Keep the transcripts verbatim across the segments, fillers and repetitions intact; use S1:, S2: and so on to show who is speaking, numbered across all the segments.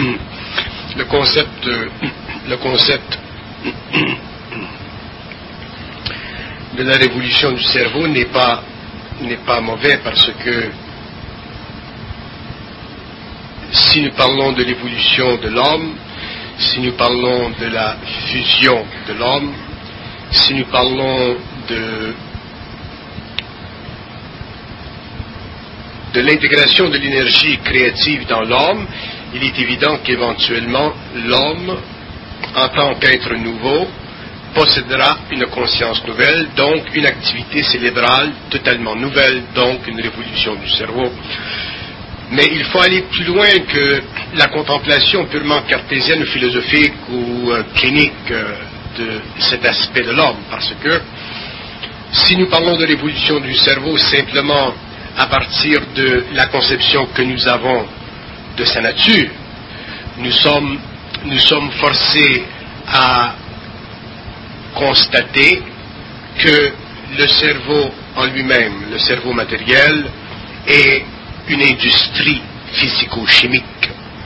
S1: le concept, le concept de la révolution du cerveau n'est pas, n'est pas mauvais, parce que si nous parlons de l'évolution de l'homme, si nous parlons de la fusion de l'homme, si nous parlons de, de l'intégration de l'énergie créative dans l'homme, il est évident qu'éventuellement l'homme, en tant qu'être nouveau, possédera une conscience nouvelle, donc une activité cérébrale totalement nouvelle, donc une révolution du cerveau. Mais il faut aller plus loin que la contemplation purement cartésienne ou philosophique ou euh, clinique euh, de cet aspect de l'homme, parce que si nous parlons de l'évolution du cerveau simplement à partir de la conception que nous avons de sa nature, nous sommes, nous sommes forcés à constater que le cerveau en lui-même, le cerveau matériel, est une industrie physico-chimique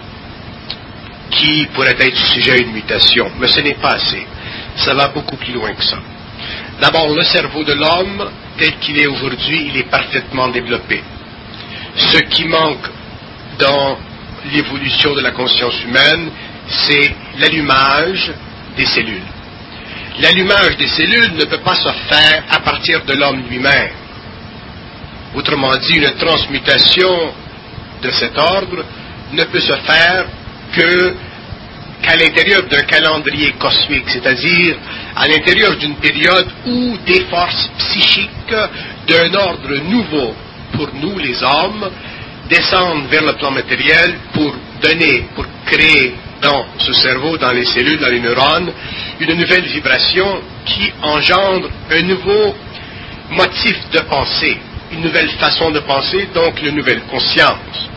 S1: qui pourrait être sujet à une mutation. Mais ce n'est pas assez. Ça va beaucoup plus loin que ça. D'abord, le cerveau de l'homme, tel qu'il est aujourd'hui, il est parfaitement développé. Ce qui manque dans l'évolution de la conscience humaine, c'est l'allumage des cellules. L'allumage des cellules ne peut pas se faire à partir de l'homme lui-même. Autrement dit, une transmutation de cet ordre ne peut se faire que qu'à l'intérieur d'un calendrier cosmique, c'est-à-dire à l'intérieur d'une période où des forces psychiques d'un ordre nouveau pour nous les hommes descendent vers le plan matériel pour donner, pour créer dans ce cerveau, dans les cellules, dans les neurones, une nouvelle vibration qui engendre un nouveau motif de pensée, une nouvelle façon de penser, donc une nouvelle conscience.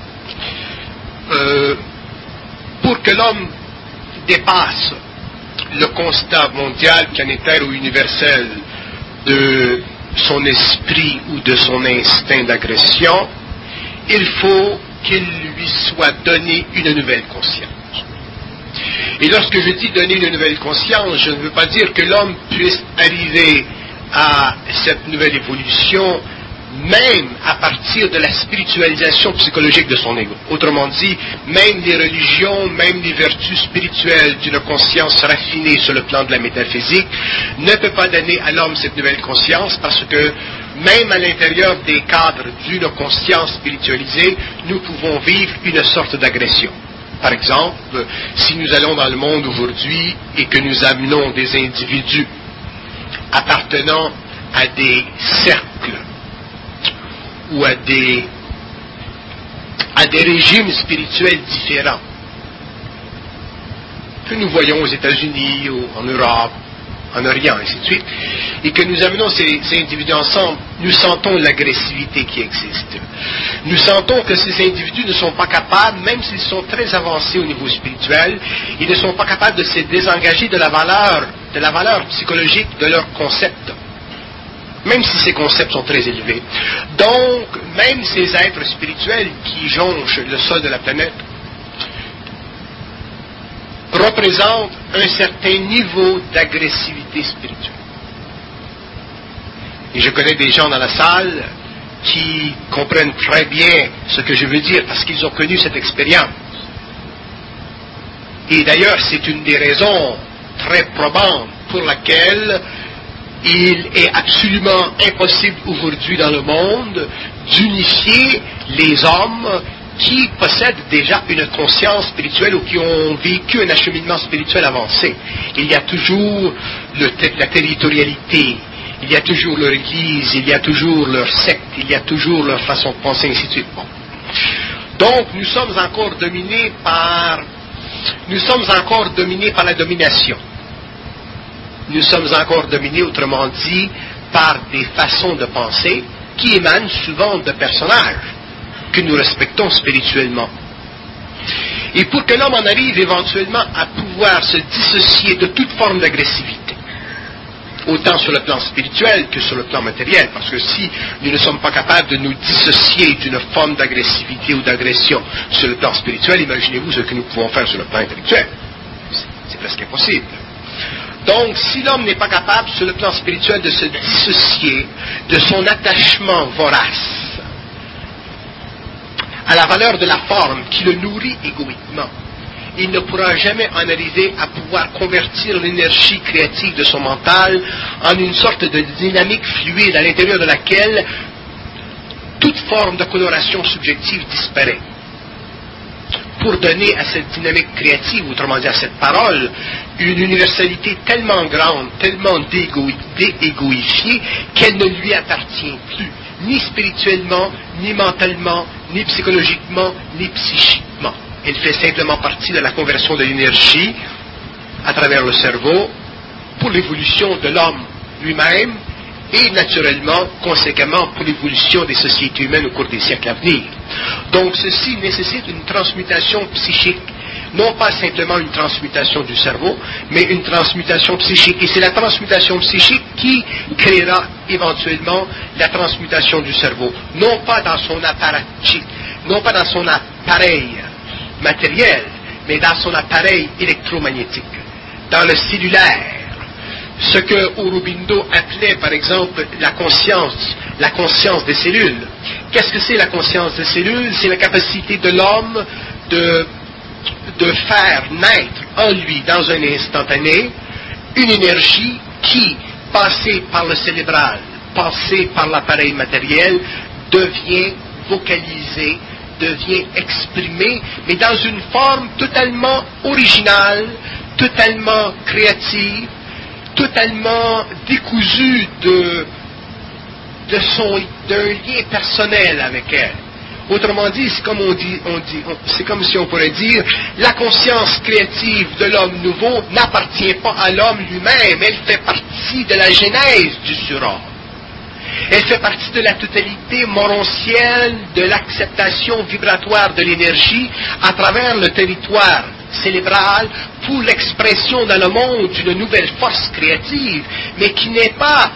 S1: Euh, pour que l'homme dépasse le constat mondial, planétaire ou universel de son esprit ou de son instinct d'agression, il faut qu'il lui soit donné une nouvelle conscience. Et lorsque je dis donner une nouvelle conscience, je ne veux pas dire que l'homme puisse arriver à cette nouvelle évolution même à partir de la spiritualisation psychologique de son ego. Autrement dit, même les religions, même les vertus spirituelles d'une conscience raffinée sur le plan de la métaphysique ne peut pas donner à l'homme cette nouvelle conscience, parce que même à l'intérieur des cadres d'une conscience spiritualisée, nous pouvons vivre une sorte d'agression. Par exemple, si nous allons dans le monde aujourd'hui et que nous amenons des individus appartenant à des cercles ou à des, à des régimes spirituels différents que nous voyons aux États-Unis, ou en Europe, en Orient, ainsi de suite, et que nous amenons ces, ces individus ensemble, nous sentons l'agressivité qui existe. Nous sentons que ces individus ne sont pas capables, même s'ils sont très avancés au niveau spirituel, ils ne sont pas capables de se désengager de la valeur, de la valeur psychologique de leurs concepts, même si ces concepts sont très élevés. Donc, même ces êtres spirituels qui jonchent le sol de la planète représentent un certain niveau d'agressivité spirituelle. Et je connais des gens dans la salle qui comprennent très bien ce que je veux dire, parce qu'ils ont connu cette expérience. Et d'ailleurs, c'est une des raisons très probantes pour laquelle il est absolument impossible aujourd'hui dans le monde d'unifier les hommes qui possèdent déjà une conscience spirituelle ou qui ont vécu un acheminement spirituel avancé. Il y a toujours le, la territorialité, il y a toujours leur église, il y a toujours leur secte, il y a toujours leur façon de penser, ainsi de suite. Bon. Donc, nous sommes encore dominés par, nous sommes encore dominés par la domination. Nous sommes encore dominés, autrement dit, par des façons de penser qui émanent souvent de personnages que nous respectons spirituellement. Et pour que l'homme en arrive éventuellement à pouvoir se dissocier de toute forme d'agressivité, autant sur le plan spirituel que sur le plan matériel, parce que si nous ne sommes pas capables de nous dissocier d'une forme d'agressivité ou d'agression sur le plan spirituel, imaginez-vous ce que nous pouvons faire sur le plan intellectuel. C'est, c'est presque impossible. Donc, si l'homme n'est pas capable sur le plan spirituel de se dissocier de son attachement vorace à la valeur de la forme qui le nourrit égoïquement, il ne pourra jamais en arriver à pouvoir convertir l'énergie créative de son mental en une sorte de dynamique fluide à l'intérieur de laquelle toute forme de coloration subjective disparaît. Pour donner à cette dynamique créative, autrement dit à cette parole, une universalité tellement grande, tellement déégoïfiée, qu'elle ne lui appartient plus, ni spirituellement, ni mentalement, ni psychologiquement, ni psychiquement. Elle fait simplement partie de la conversion de l'énergie à travers le cerveau pour l'évolution de l'homme lui-même et naturellement, conséquemment, pour l'évolution des sociétés humaines au cours des siècles à venir. Donc ceci nécessite une transmutation psychique, non pas simplement une transmutation du cerveau, mais une transmutation psychique. Et c'est la transmutation psychique qui créera éventuellement la transmutation du cerveau, non pas dans son appareil, non pas dans son appareil matériel, mais dans son appareil électromagnétique, dans le cellulaire, ce que Aurobindo appelait par exemple la conscience, la conscience des cellules. Qu'est-ce que c'est la conscience des cellules? C'est la capacité de l'homme de, de faire naître en lui, dans un instantané, une énergie qui, passée par le cérébral, passée par l'appareil matériel, devient vocalisée, devient exprimé, mais dans une forme totalement originale, totalement créative, totalement décousue de, de son, d'un lien personnel avec elle. Autrement dit, c'est comme on dit, on dit on, c'est comme si on pourrait dire, la conscience créative de l'homme nouveau n'appartient pas à l'homme lui-même, elle fait partie de la genèse du surhomme. Elle fait partie de la totalité moroncienne de l'acceptation vibratoire de l'énergie à travers le territoire cérébral pour l'expression dans le monde d'une nouvelle force créative, mais qui n'est pas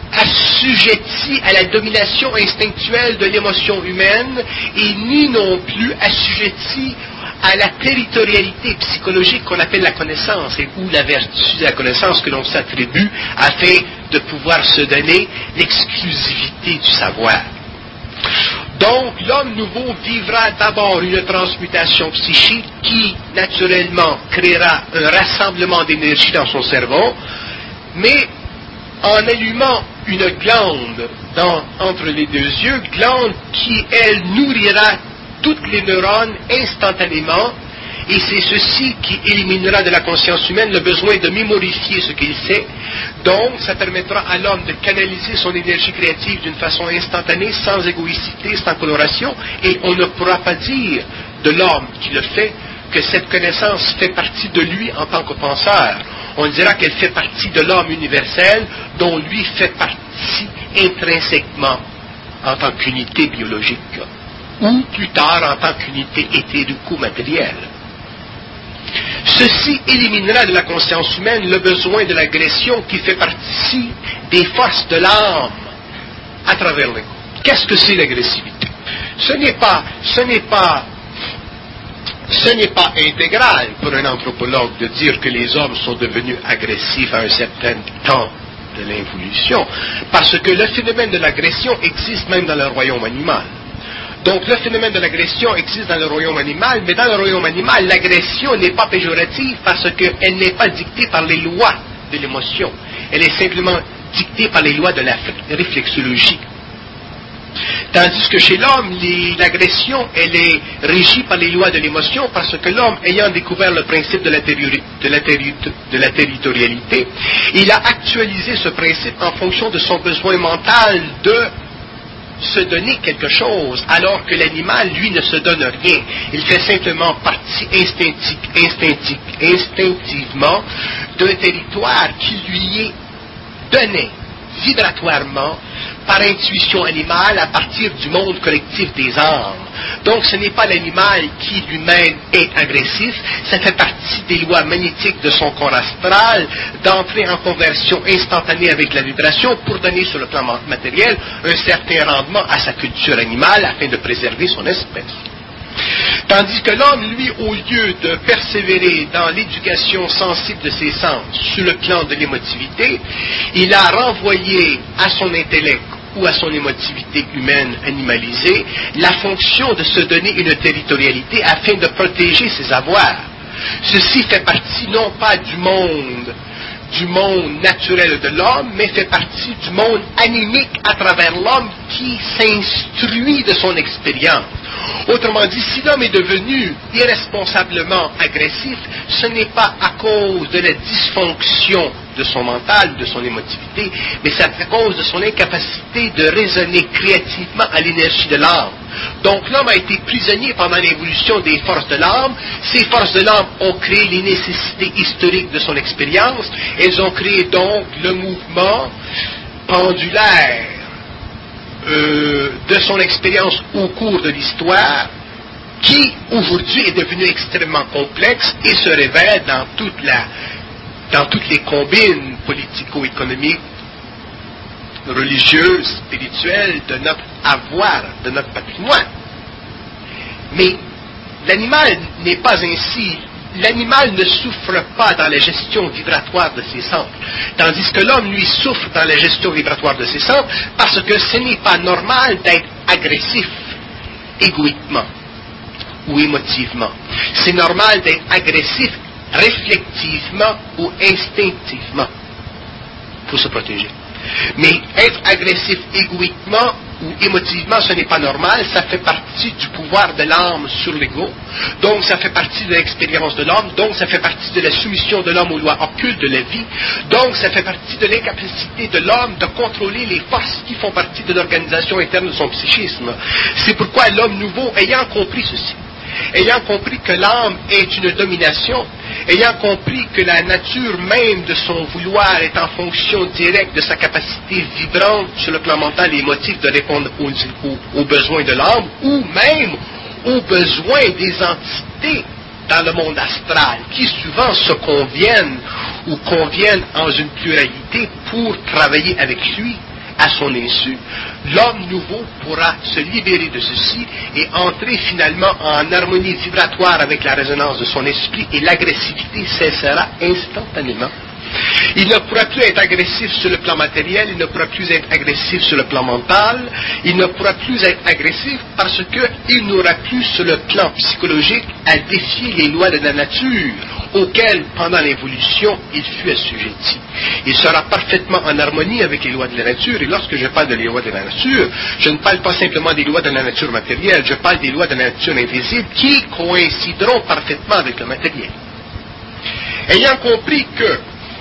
S1: assujettie à la domination instinctuelle de l'émotion humaine et ni non plus assujettie à la territorialité psychologique qu'on appelle la connaissance et ou la vertu de la connaissance que l'on s'attribue afin de pouvoir se donner l'exclusivité du savoir. Donc, l'homme nouveau vivra d'abord une transmutation psychique qui, naturellement, créera un rassemblement d'énergie dans son cerveau, mais en allumant une glande dans, entre les deux yeux, glande qui, elle, nourrira toutes les neurones instantanément, et c'est ceci qui éliminera de la conscience humaine le besoin de mémorifier ce qu'il sait. Donc, ça permettra à l'homme de canaliser son énergie créative d'une façon instantanée, sans égoïcité, sans coloration, et on ne pourra pas dire de l'homme qui le fait que cette connaissance fait partie de lui en tant que penseur. On dira qu'elle fait partie de l'homme universel, dont lui fait partie intrinsèquement en tant qu'unité biologique, ou plus tard en tant qu'unité éthérico-matérielle. Ceci éliminera de la conscience humaine le besoin de l'agression qui fait partie des forces de l'âme à travers l'ego. Qu'est-ce que c'est l'agressivité? Ce n'est pas, ce n'est pas, ce n'est pas intégral pour un anthropologue de dire que les hommes sont devenus agressifs à un certain temps de l'évolution, parce que le phénomène de l'agression existe même dans le royaume animal. Donc le phénomène de l'agression existe dans le royaume animal, mais dans le royaume animal, l'agression n'est pas péjorative parce qu'elle n'est pas dictée par les lois de l'émotion. Elle est simplement dictée par les lois de la réflexologie. Tandis que chez l'homme, les, l'agression, elle est régie par les lois de l'émotion parce que l'homme, ayant découvert le principe de la, terri- de, la terri- de la territorialité, il a actualisé ce principe en fonction de son besoin mental de se donner quelque chose, alors que l'animal, lui, ne se donne rien. Il fait simplement partie instinctive, instinctive, instinctivement d'un territoire qui lui est donné vibratoirement par intuition animale à partir du monde collectif des âmes. Donc ce n'est pas l'animal qui lui-même est agressif, ça fait partie des lois magnétiques de son corps astral d'entrer en conversion instantanée avec la vibration pour donner sur le plan matériel un certain rendement à sa culture animale afin de préserver son espèce. Tandis que l'homme, lui, au lieu de persévérer dans l'éducation sensible de ses sens sur le plan de l'émotivité, il a renvoyé à son intellect ou à son émotivité humaine animalisée la fonction de se donner une territorialité afin de protéger ses avoirs. Ceci fait partie non pas du monde du monde naturel de l'homme, mais fait partie du monde animique à travers l'homme qui s'instruit de son expérience. Autrement dit, si l'homme est devenu irresponsablement agressif, ce n'est pas à cause de la dysfonction de son mental, de son émotivité, mais c'est à cause de son incapacité de raisonner créativement à l'énergie de l'âme. Donc l'homme a été prisonnier pendant l'évolution des forces de l'âme. Ces forces de l'âme ont créé les nécessités historiques de son expérience. Elles ont créé donc le mouvement pendulaire euh, de son expérience au cours de l'histoire, qui aujourd'hui est devenu extrêmement complexe et se révèle dans toute la dans toutes les combines politico-économiques, religieuses, spirituelles de notre avoir, de notre patrimoine. Mais l'animal n'est pas ainsi. L'animal ne souffre pas dans la gestion vibratoire de ses centres, tandis que l'homme, lui, souffre dans la gestion vibratoire de ses centres parce que ce n'est pas normal d'être agressif égoïquement ou émotivement. C'est normal d'être agressif réflectivement ou instinctivement pour se protéger. Mais être agressif égoïquement ou émotivement, ce n'est pas normal, ça fait partie du pouvoir de l'âme sur l'ego, donc ça fait partie de l'expérience de l'homme, donc ça fait partie de la soumission de l'homme aux lois occultes de la vie, donc ça fait partie de l'incapacité de l'homme de contrôler les forces qui font partie de l'organisation interne de son psychisme. C'est pourquoi l'homme nouveau, ayant compris ceci, ayant compris que l'âme est une domination, ayant compris que la nature même de son vouloir est en fonction directe de sa capacité vibrante sur le plan mental et émotif de répondre aux, aux, aux besoins de l'âme, ou même aux besoins des entités dans le monde astral, qui souvent se conviennent ou conviennent en une pluralité pour travailler avec lui à son insu. L'homme nouveau pourra se libérer de ceci et entrer finalement en harmonie vibratoire avec la résonance de son esprit, et l'agressivité cessera instantanément. Il ne pourra plus être agressif sur le plan matériel, il ne pourra plus être agressif sur le plan mental, il ne pourra plus être agressif parce qu'il n'aura plus sur le plan psychologique à défier les lois de la nature auxquelles, pendant l'évolution, il fut assujetti. Il sera parfaitement en harmonie avec les lois de la nature, et lorsque je parle de les lois de la nature, je ne parle pas simplement des lois de la nature matérielle, je parle des lois de la nature invisible qui coïncideront parfaitement avec le matériel. Ayant compris que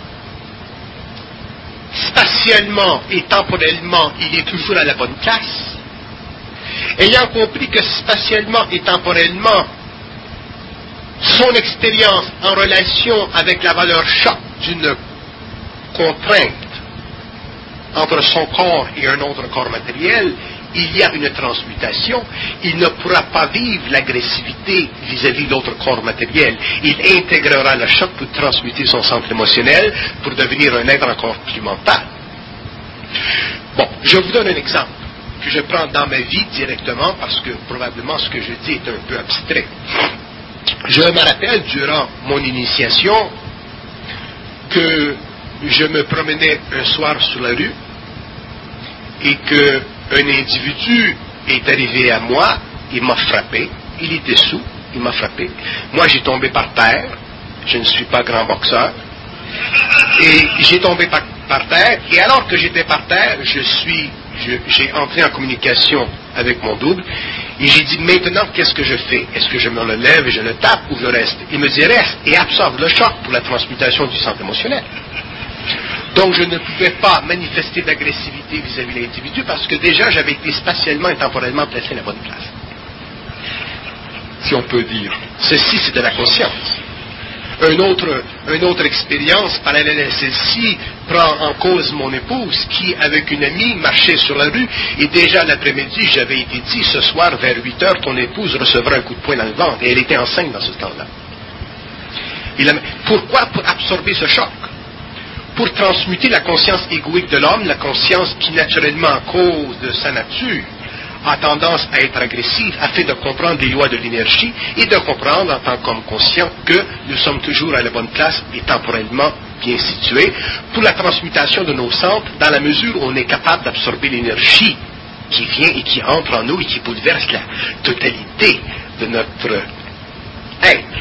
S1: spatialement et temporellement, il est toujours à la bonne place, ayant compris que spatialement et temporellement, son expérience en relation avec la valeur choc d'une contrainte entre son corps et un autre corps matériel, il y a une transmutation. Il ne pourra pas vivre l'agressivité vis-à-vis de l'autre corps matériel. Il intégrera le choc pour transmuter son centre émotionnel pour devenir un être encore plus mental. Bon, je vous donne un exemple que je prends dans ma vie directement parce que probablement ce que je dis est un peu abstrait. Je me rappelle durant mon initiation que je me promenais un soir sur la rue et que un individu est arrivé à moi, il m'a frappé, il était sous, il m'a frappé. Moi, j'ai tombé par terre, je ne suis pas grand boxeur, et j'ai tombé par, par terre, et alors que j'étais par terre, je suis, je, j'ai entré en communication avec mon double, et j'ai dit, maintenant, qu'est-ce que je fais? Est-ce que je me relève et je le tape ou je reste? Il me dit, reste et absorbe le choc pour la transmutation du centre émotionnel. Donc je ne pouvais pas manifester d'agressivité vis-à-vis de l'individu parce que déjà j'avais été spatialement et temporellement placé à la bonne place. Si on peut dire. Ceci, c'est de la conscience. Une autre, une autre expérience parallèle à celle-ci prend en cause mon épouse qui, avec une amie, marchait sur la rue et déjà l'après-midi, j'avais été dit, ce soir, vers huit heures, ton épouse recevra un coup de poing dans le ventre. Et elle était enceinte dans ce temps-là. Et la, pourquoi? Pour absorber ce choc. Pour transmuter la conscience égoïque de l'homme, la conscience qui, naturellement, à cause de sa nature, a tendance à être agressive, afin de comprendre les lois de l'énergie et de comprendre en tant qu'homme conscient que nous sommes toujours à la bonne place et temporellement bien situés pour la transmutation de nos centres dans la mesure où on est capable d'absorber l'énergie qui vient et qui entre en nous et qui bouleverse la totalité de notre être.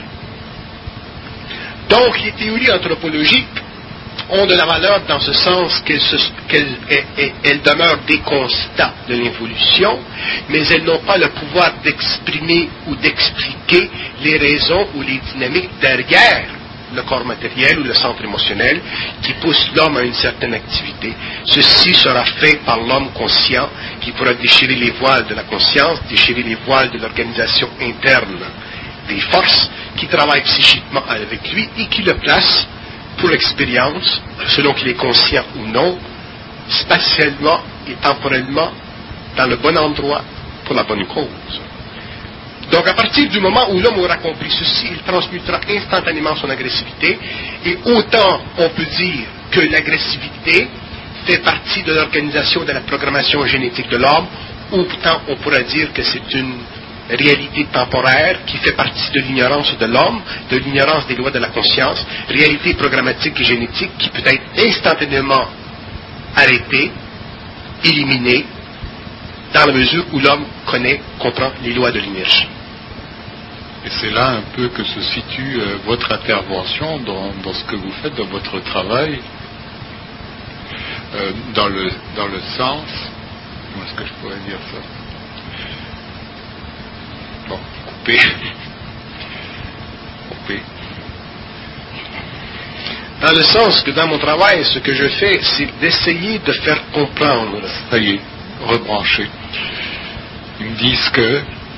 S1: Donc les théories anthropologiques ont de la valeur dans ce sens qu'elles, se, qu'elles elles, elles demeurent des constats de l'évolution, mais elles n'ont pas le pouvoir d'exprimer ou d'expliquer les raisons ou les dynamiques derrière le corps matériel ou le centre émotionnel qui pousse l'homme à une certaine activité. Ceci sera fait par l'homme conscient qui pourra déchirer les voiles de la conscience, déchirer les voiles de l'organisation interne des forces qui travaillent psychiquement avec lui et qui le place pour l'expérience, selon qu'il est conscient ou non, spatialement et temporellement, dans le bon endroit, pour la bonne cause. Donc, à partir du moment où l'homme aura compris ceci, il transmutera instantanément son agressivité, et autant on peut dire que l'agressivité fait partie de l'organisation de la programmation génétique de l'homme, autant on pourra dire que c'est une réalité temporaire qui fait partie de l'ignorance de l'homme, de l'ignorance des lois de la conscience, réalité programmatique et génétique qui peut être instantanément arrêtée, éliminée, dans la mesure où l'homme connaît, comprend les lois de l'énergie.
S2: Et c'est là un peu que se situe euh, votre intervention dans, dans ce que vous faites, dans votre travail, euh, dans, le, dans le sens, comment est-ce que je pourrais dire ça? Bon, couper. couper.
S1: Dans le sens que dans mon travail, ce que je fais, c'est d'essayer de faire comprendre.
S2: Ça y est, rebrancher. Ils me disent que...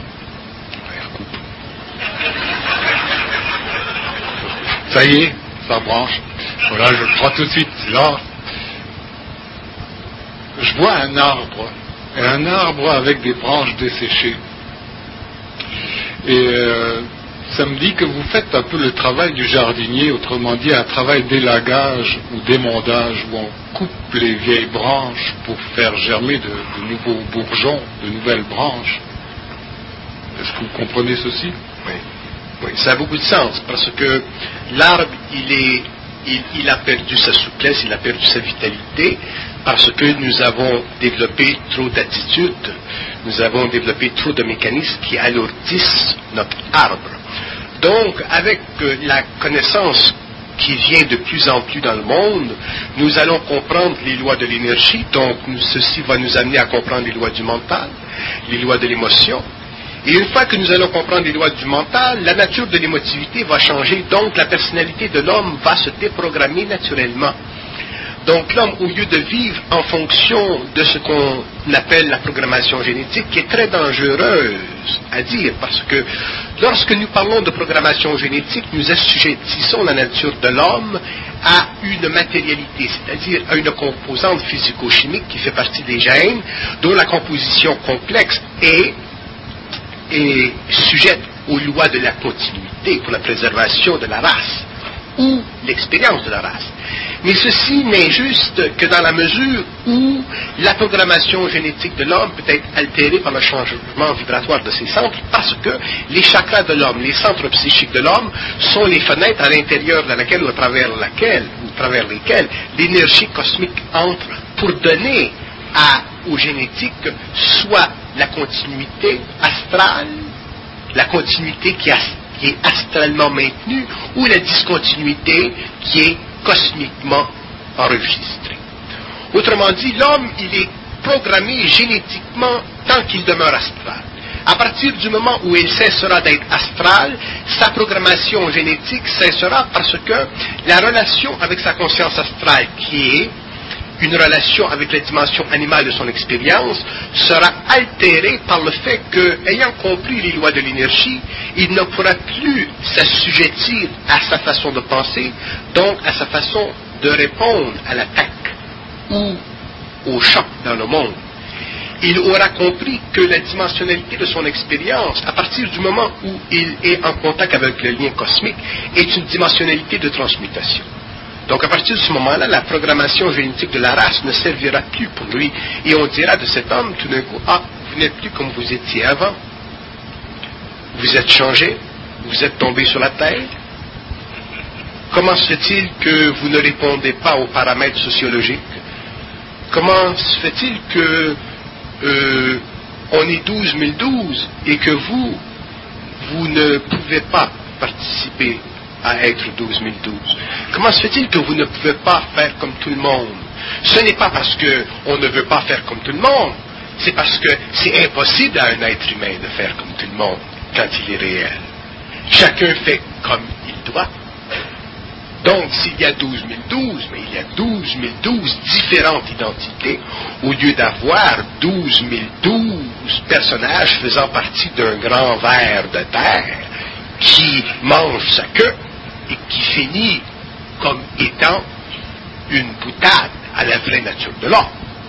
S2: Ça y est, ça branche. Voilà, je le prends tout de suite. Là, je vois un arbre. Et un arbre avec des branches desséchées. Et euh, ça me dit que vous faites un peu le travail du jardinier, autrement dit un travail d'élagage ou d'émondage, où on coupe les vieilles branches pour faire germer de, de nouveaux bourgeons, de nouvelles branches. Est-ce que vous comprenez ceci?
S1: Oui. Oui, ça a beaucoup de sens, parce que l'arbre, il, est, il, il a perdu sa souplesse, il a perdu sa vitalité, parce que nous avons développé trop d'attitudes, nous avons développé trop de mécanismes qui alourdissent notre arbre. Donc, avec euh, la connaissance qui vient de plus en plus dans le monde, nous allons comprendre les lois de l'énergie, donc nous, ceci va nous amener à comprendre les lois du mental, les lois de l'émotion. Et une fois que nous allons comprendre les lois du mental, la nature de l'émotivité va changer, donc la personnalité de l'homme va se déprogrammer naturellement. Donc l'homme, au lieu de vivre en fonction de ce qu'on appelle la programmation génétique, qui est très dangereuse à dire, parce que lorsque nous parlons de programmation génétique, nous assujettissons la nature de l'homme à une matérialité, c'est-à-dire à une composante physico-chimique qui fait partie des gènes, dont la composition complexe est est sujette aux lois de la continuité pour la préservation de la race ou l'expérience de la race. Mais ceci n'est juste que dans la mesure où la programmation génétique de l'homme peut être altérée par le changement vibratoire de ses centres, parce que les chakras de l'homme, les centres psychiques de l'homme, sont les fenêtres à l'intérieur de laquelle ou à travers laquelle ou à travers lesquelles l'énergie cosmique entre pour donner à, aux génétiques soit la continuité astrale, la continuité qui, as, qui est astralement maintenue, ou la discontinuité qui est cosmiquement enregistrée. Autrement dit, l'homme, il est programmé génétiquement tant qu'il demeure astral. À partir du moment où il cessera d'être astral, sa programmation génétique cessera parce que la relation avec sa conscience astrale, qui est une relation avec la dimension animale de son expérience sera altérée par le fait que, ayant compris les lois de l'énergie, il ne pourra plus s'assujettir à sa façon de penser, donc à sa façon de répondre à l'attaque ou au choc dans le monde. Il aura compris que la dimensionnalité de son expérience, à partir du moment où il est en contact avec le lien cosmique, est une dimensionnalité de transmutation. Donc à partir de ce moment-là, la programmation génétique de la race ne servira plus pour lui. Et on dira de cet homme tout d'un coup, ah, vous n'êtes plus comme vous étiez avant. Vous êtes changé, vous êtes tombé sur la terre. Comment se fait-il que vous ne répondez pas aux paramètres sociologiques? Comment se fait-il que euh, on est douze mille douze et que vous, vous ne pouvez pas participer à être douze mille douze. Comment se fait-il que vous ne pouvez pas faire comme tout le monde? Ce n'est pas parce qu'on ne veut pas faire comme tout le monde, c'est parce que c'est impossible à un être humain de faire comme tout le monde quand il est réel. Chacun fait comme il doit. Donc, s'il y a douze mille douze, mais il y a douze mille douze différentes identités, au lieu d'avoir douze mille douze personnages faisant partie d'un grand ver de terre qui mange sa queue et qui finit comme étant une boutade à la vraie nature de l'homme.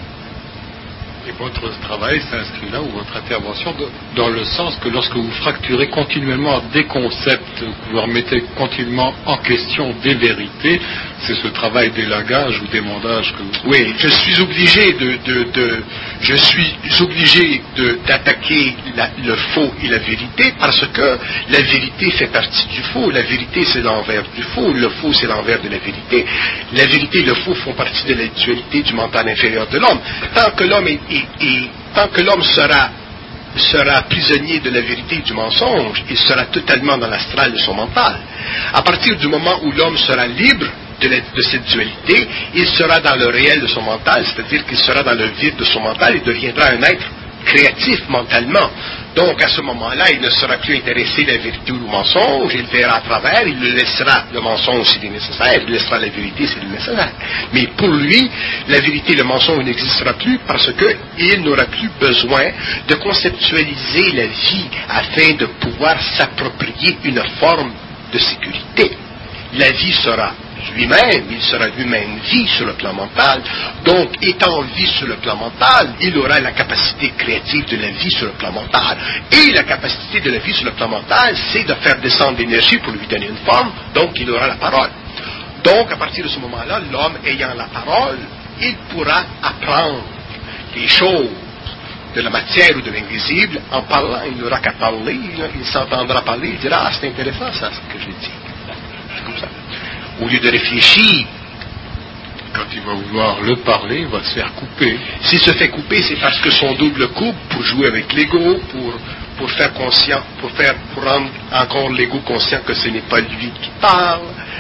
S2: Et votre travail s'inscrit là, ou votre intervention, dans le sens que lorsque vous fracturez continuellement des concepts, que vous remettez continuellement en question des vérités, c'est ce travail d'élagage ou d'émondage que vous...
S1: Oui, je suis obligé de, de, de je suis obligé de, d'attaquer la, le faux et la vérité, parce que la vérité fait partie du faux, la vérité c'est l'envers du faux, le faux c'est l'envers de la vérité. La vérité et le faux font partie de la dualité du mental inférieur de l'homme. Tant que l'homme est Et, et tant que l'homme sera, sera prisonnier de la vérité et du mensonge, il sera totalement dans l'astral de son mental. À partir du moment où l'homme sera libre de, la, de cette dualité, il sera dans le réel de son mental, c'est-à-dire qu'il sera dans le vide de son mental et deviendra un être créatif mentalement. Donc à ce moment-là, il ne sera plus intéressé à la vérité ou au mensonge, il verra à travers, il le laissera le mensonge s'il est nécessaire, il laissera la vérité s'il est nécessaire. Mais pour lui, la vérité et le mensonge n'existera plus parce qu'il n'aura plus besoin de conceptualiser la vie afin de pouvoir s'approprier une forme de sécurité. La vie sera lui-même, il sera lui-même vie sur le plan mental, donc étant vie sur le plan mental, il aura la capacité créative de la vie sur le plan mental. Et la capacité de la vie sur le plan mental, c'est de faire descendre l'énergie pour lui donner une forme, donc il aura la parole. Donc à partir de ce moment-là, l'homme ayant la parole, il pourra apprendre les choses de la matière ou de l'invisible en parlant, il n'aura qu'à parler, il s'entendra parler, il dira, ah c'est intéressant ça, ce que j'ai dit. C'est comme ça. Au lieu de réfléchir,
S2: quand il va vouloir le parler, il va se faire couper.
S1: S'il se fait couper, c'est parce que son double coupe pour jouer avec l'ego, pour, pour faire conscient, pour faire, pour rendre encore l'ego conscient que ce n'est pas lui qui parle.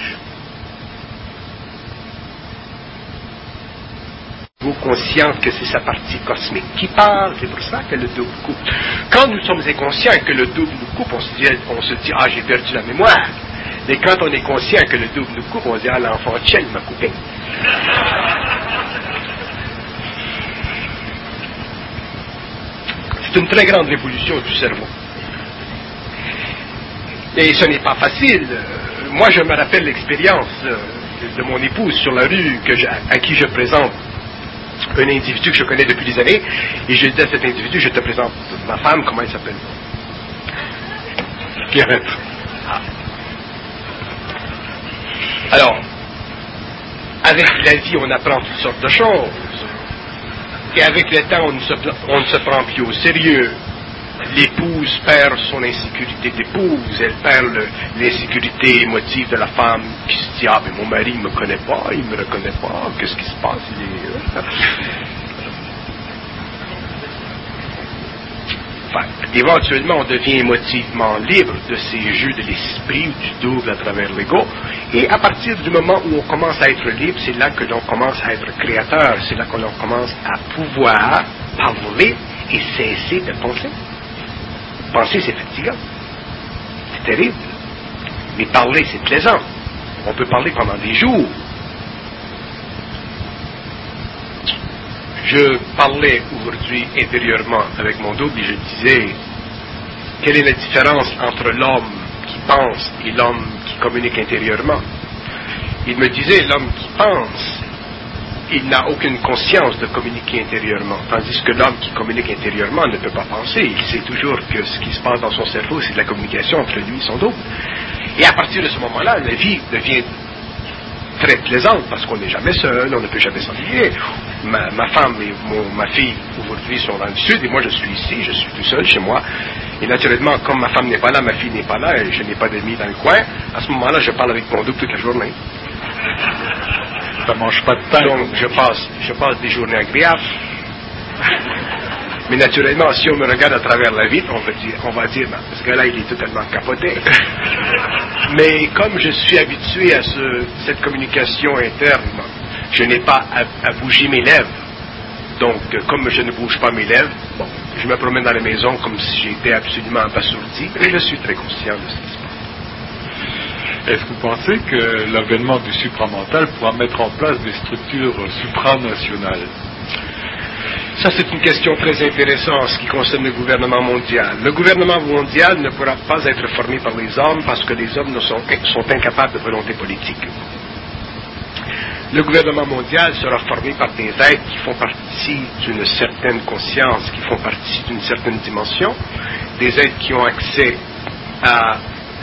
S1: Vous conscient que c'est sa partie cosmique qui parle, c'est pour ça que le double coupe. Quand nous sommes inconscients que le double nous coupe, on se dit, on se dit ah j'ai perdu la mémoire. Mais quand on est conscient que le double nous coupe, on dit, ah, l'enfant Tchel m'a coupé. C'est une très grande révolution du cerveau. Et ce n'est pas facile. Moi, je me rappelle l'expérience de mon épouse sur la rue que je, à qui je présente un individu que je connais depuis des années. Et je dis à cet individu, je te présente ma femme, comment elle s'appelle?
S2: Pierrette.
S1: Ah. Alors, avec la vie, on apprend toutes sortes de choses. Et avec le temps, on ne se, on ne se prend plus au sérieux. L'épouse perd son insécurité d'épouse, elle perd le, l'insécurité émotive de la femme qui se dit « Ah, mais mon mari ne me connaît pas, il ne me reconnaît pas, qu'est-ce qui se passe? » Il est... Enfin, éventuellement, on devient émotivement libre de ces jeux de l'esprit ou du double à travers l'ego. Et à partir du moment où on commence à être libre, c'est là que l'on commence à être créateur. C'est là que l'on commence à pouvoir parler et cesser de penser. Penser, c'est fatigant. C'est terrible. Mais parler, c'est plaisant. On peut parler pendant des jours. Je parlais aujourd'hui intérieurement avec mon double et je disais, quelle est la différence entre l'homme qui pense et l'homme qui communique intérieurement? Il me disait, l'homme qui pense, il n'a aucune conscience de communiquer intérieurement, tandis que l'homme qui communique intérieurement ne peut pas penser. Il sait toujours que ce qui se passe dans son cerveau, c'est de la communication entre lui et son double. Et à partir de ce moment-là, la vie devient très plaisante, parce qu'on n'est jamais seul, on ne peut jamais s'ennuyer. Ma, ma femme et mon, ma fille, aujourd'hui, sont dans le sud, et moi, je suis ici, je suis tout seul chez moi. Et naturellement, comme ma femme n'est pas là, ma fille n'est pas là, et je n'ai pas d'amis dans le coin, à ce moment-là, je parle avec mon double toute la journée.
S2: Ça mange pas de pain.
S1: Donc, je passe, je passe des journées agréables. Mais naturellement, si on me regarde à travers la vitre, on va dire, on va dire ben, ce gars-là, il est totalement capoté. Mais comme je suis habitué à ce, cette communication interne, je n'ai pas à, à bouger mes lèvres. Donc, comme je ne bouge pas mes lèvres, bon, je me promène dans la maison comme si j'étais absolument abasourdi, et je suis très conscient de ce qui se passe.
S2: Est-ce que vous pensez que l'avènement du supramental pourra mettre en place des structures supranationales?
S1: Ça, c'est une question très intéressante en ce qui concerne le gouvernement mondial. Le gouvernement mondial ne pourra pas être formé par les hommes parce que les hommes ne sont, sont incapables de volonté politique. Le gouvernement mondial sera formé par des êtres qui font partie d'une certaine conscience, qui font partie d'une certaine dimension, des êtres qui ont accès à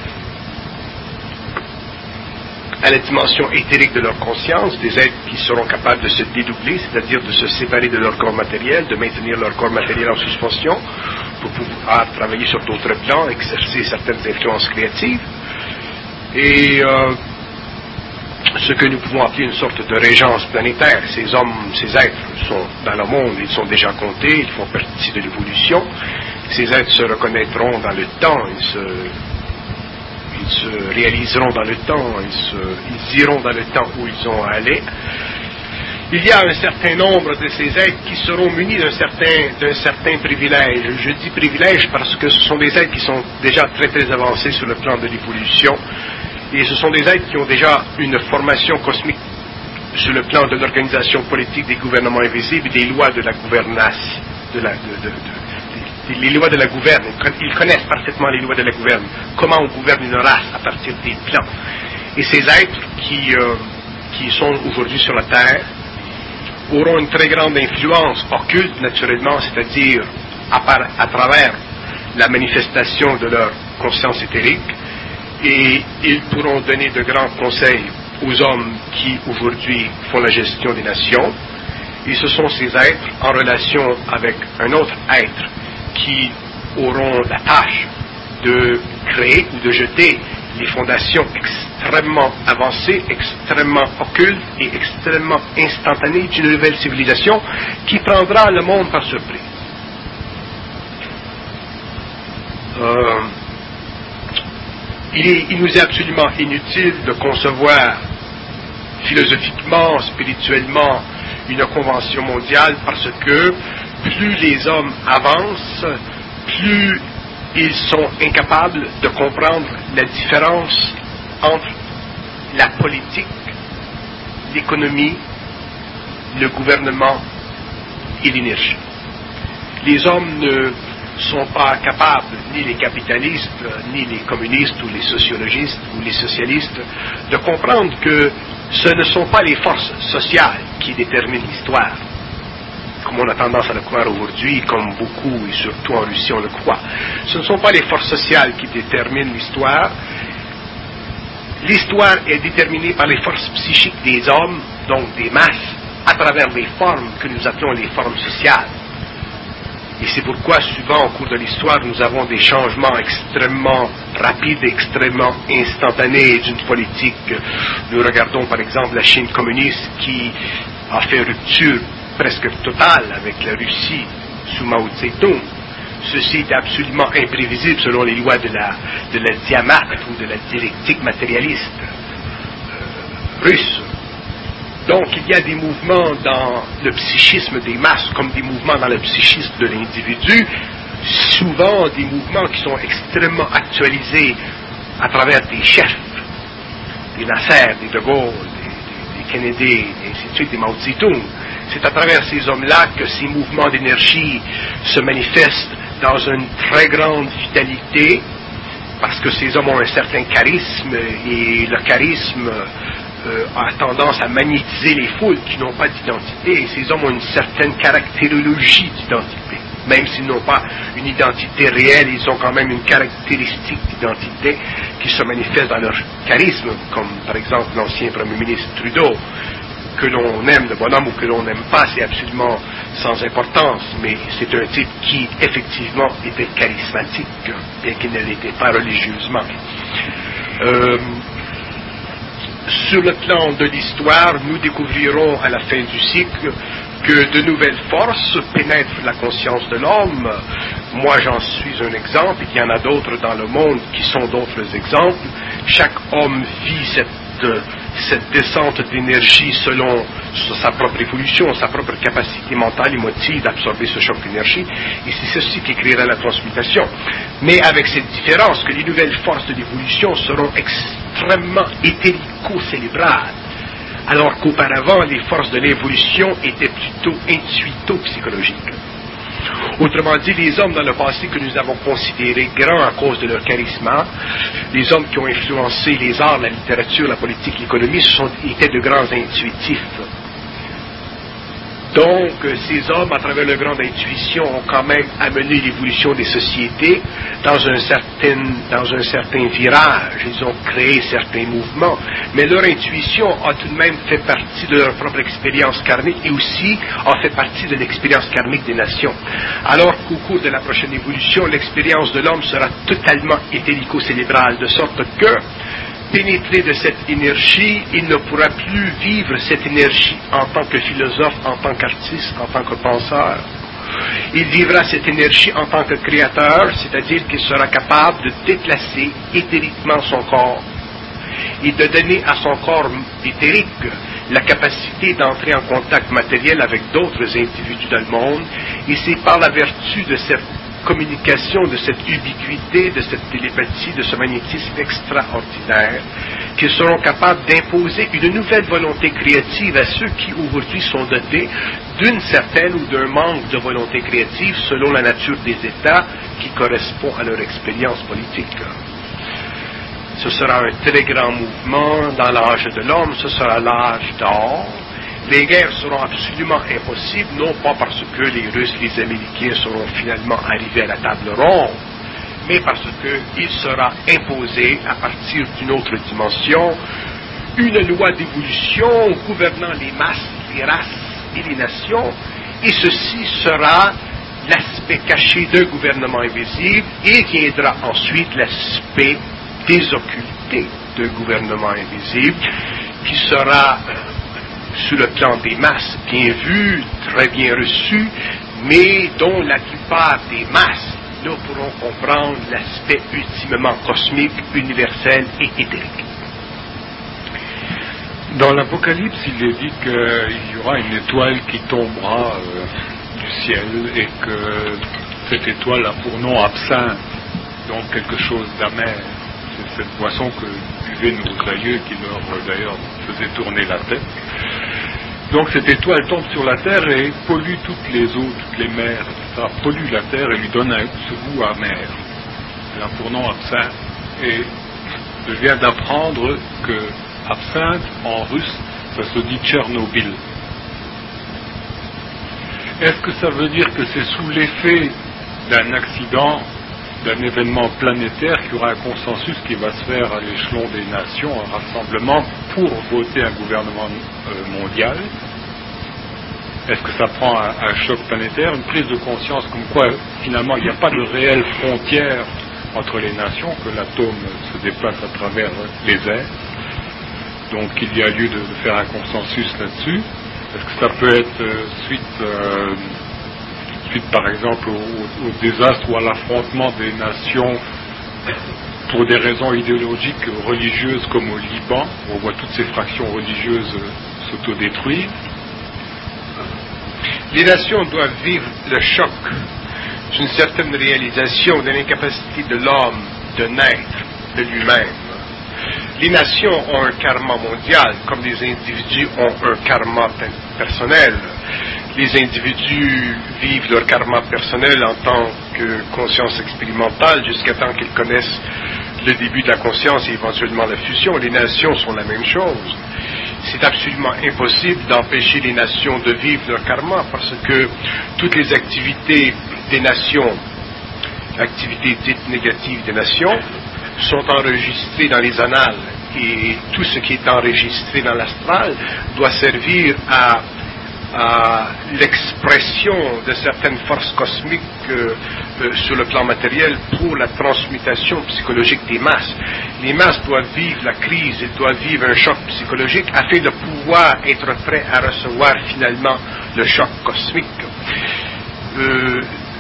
S1: à la dimension éthérique de leur conscience, des êtres qui seront capables de se dédoubler, c'est-à-dire de se séparer de leur corps matériel, de maintenir leur corps matériel en suspension, pour pouvoir travailler sur d'autres plans, exercer certaines influences créatives. Et euh, ce que nous pouvons appeler une sorte de régence planétaire. Ces hommes, ces êtres sont dans le monde, ils sont déjà comptés, ils font partie de l'évolution. Ces êtres se reconnaîtront dans le temps, ils se... Ils se réaliseront dans le temps, ils, se, ils iront dans le temps où ils ont à aller. Il y a un certain nombre de ces êtres qui seront munis d'un certain, d'un certain privilège. Je dis privilège parce que ce sont des êtres qui sont déjà très très avancés sur le plan de l'évolution. Et ce sont des êtres qui ont déjà une formation cosmique sur le plan de l'organisation politique des gouvernements invisibles et des lois de la gouvernance, de la, de, de, de, les lois de la gouverne. Ils connaissent parfaitement les lois de la gouverne. Comment on gouverne une race à partir des plans. Et ces êtres qui, euh, qui sont aujourd'hui sur la Terre auront une très grande influence occulte, naturellement, c'est-à-dire à, par, à travers la manifestation de leur conscience éthérique, et ils pourront donner de grands conseils aux hommes qui aujourd'hui font la gestion des nations. Et ce sont ces êtres en relation avec un autre être qui auront la tâche de créer ou de jeter les fondations extrêmement avancées, extrêmement occultes et extrêmement instantanées d'une nouvelle civilisation qui prendra le monde par surprise. Euh, il, est, il nous est absolument inutile de concevoir philosophiquement, spirituellement, une convention mondiale parce que plus les hommes avancent, plus ils sont incapables de comprendre la différence entre la politique, l'économie, le gouvernement et l'énergie. Les hommes ne sont pas capables, ni les capitalistes, ni les communistes ou les sociologistes ou les socialistes, de comprendre que ce ne sont pas les forces sociales qui déterminent l'histoire, comme on a tendance à le croire aujourd'hui, comme beaucoup, et surtout en Russie, on le croit. Ce ne sont pas les forces sociales qui déterminent l'histoire. L'histoire est déterminée par les forces psychiques des hommes, donc des masses, à travers les formes que nous appelons les formes sociales. Et c'est pourquoi, souvent, au cours de l'histoire, nous avons des changements extrêmement rapides, extrêmement instantanés d'une politique. Nous regardons, par exemple, la Chine communiste qui a fait rupture presque totale avec la Russie sous Mao Tse-tung. Ceci est absolument imprévisible selon les lois de la, de la diamètre ou de la dialectique matérialiste euh, russe. Donc, il y a des mouvements dans le psychisme des masses comme des mouvements dans le psychisme de l'individu, souvent des mouvements qui sont extrêmement actualisés à travers des chefs, des Nasser, des De Gaulle, des, des, des Kennedy, et ainsi de suite, des Mao Tse-tung. C'est à travers ces hommes-là que ces mouvements d'énergie se manifestent dans une très grande vitalité, parce que ces hommes ont un certain charisme, et le charisme euh, a tendance à magnétiser les foules qui n'ont pas d'identité, et ces hommes ont une certaine caractérologie d'identité. Même s'ils n'ont pas une identité réelle, ils ont quand même une caractéristique d'identité qui se manifeste dans leur charisme, comme par exemple l'ancien Premier ministre Trudeau. Que l'on aime le bonhomme ou que l'on n'aime pas, c'est absolument sans importance, mais c'est un type qui effectivement était charismatique, bien qu'il ne l'était pas religieusement. Euh, sur le plan de l'histoire, nous découvrirons à la fin du cycle que de nouvelles forces pénètrent la conscience de l'homme. Moi, j'en suis un exemple, et il y en a d'autres dans le monde qui sont d'autres exemples. Chaque homme vit cette, cette descente d'énergie selon sa propre évolution, sa propre capacité mentale, émotive d'absorber ce choc d'énergie, et c'est ceci qui créera la transmutation. Mais avec cette différence que les nouvelles forces de l'évolution seront extrêmement éthérico-célébrales, alors qu'auparavant, les forces de l'évolution étaient plutôt intuito-psychologiques. Autrement dit, les hommes dans le passé que nous avons considérés grands à cause de leur charisme, les hommes qui ont influencé les arts, la littérature, la politique, l'économie, sont, étaient de grands intuitifs. Donc, ces hommes, à travers leur grande intuition, ont quand même amené l'évolution des sociétés dans un certain, dans un certain virage. Ils ont créé certains mouvements, mais leur intuition a tout de même fait partie de leur propre expérience karmique et aussi a fait partie de l'expérience karmique des nations. Alors qu'au cours de la prochaine évolution, l'expérience de l'homme sera totalement éthérico-célébrale, de sorte que, pénétré de cette énergie, il ne pourra plus vivre cette énergie en tant que philosophe, en tant qu'artiste, en tant que penseur. Il vivra cette énergie en tant que créateur, c'est-à-dire qu'il sera capable de déplacer éthériquement son corps et de donner à son corps éthérique la capacité d'entrer en contact matériel avec d'autres individus dans le monde, et c'est par la vertu de cette communication, de cette ubiquité, de cette télépathie, de ce magnétisme extraordinaire, qu'ils seront capables d'imposer une nouvelle volonté créative à ceux qui aujourd'hui sont dotés d'une certaine ou d'un manque de volonté créative selon la nature des États qui correspond à leur expérience politique. Ce sera un très grand mouvement dans l'âge de l'homme, ce sera l'âge d'or. Les guerres seront absolument impossibles, non pas parce que les Russes, les Américains seront finalement arrivés à la table ronde, mais parce qu'il sera imposé, à partir d'une autre dimension, une loi d'évolution gouvernant les masses, les races et les nations, et ceci sera l'aspect caché d'un gouvernement invisible, et viendra ensuite l'aspect désocculté d'un gouvernement invisible, qui sera sur le plan des masses, bien vu, très bien reçu, mais dont la plupart des masses ne pourront comprendre l'aspect ultimement cosmique, universel et éthérique.
S2: Dans l'Apocalypse, il est dit qu'il y aura une étoile qui tombera euh, du ciel et que cette étoile a pour nom absinthe, donc quelque chose d'amer. C'est cette boisson que buvaient nos aïeux qui leur, d'ailleurs, faisait tourner la tête. Donc cette étoile tombe sur la terre et pollue toutes les eaux, toutes les mers, ça pollue la terre et lui donne un, ce goût amer. Elle a pour nom absinthe. Et je viens d'apprendre que absinthe en russe, ça se dit Tchernobyl. Est-ce que ça veut dire que c'est sous l'effet d'un accident, d'un événement planétaire, qu'il y aura un consensus qui va se faire à l'échelon des nations, un rassemblement pour voter un gouvernement euh, mondial? Est-ce que ça prend un, un choc planétaire, une prise de conscience comme quoi finalement il n'y a pas de réelle frontière entre les nations, que l'atome se déplace à travers les airs, donc il y a lieu de, de faire un consensus là-dessus? Est-ce que ça peut être euh, suite euh, suite par exemple au, au, au désastre ou à l'affrontement des nations pour des raisons idéologiques religieuses comme au Liban, où on voit toutes ces fractions religieuses euh, s'autodétruire?
S1: Les nations doivent vivre le choc d'une certaine réalisation de l'incapacité de l'homme de naître de lui-même. Les nations ont un karma mondial, comme les individus ont un karma personnel. les individus vivent leur karma personnel en tant que conscience expérimentale jusqu'à temps qu'ils connaissent le début de la conscience et éventuellement la fusion. Les nations sont la même chose. C'est absolument impossible d'empêcher les nations de vivre leur karma parce que toutes les activités des nations, activités dites négatives des nations, sont enregistrées dans les annales et tout ce qui est enregistré dans l'astral doit servir à à l'expression de certaines forces cosmiques euh, euh, sur le plan matériel pour la transmutation psychologique des masses. Les masses doivent vivre la crise, elles doivent vivre un choc psychologique afin de pouvoir être prêts à recevoir finalement le choc cosmique. Euh,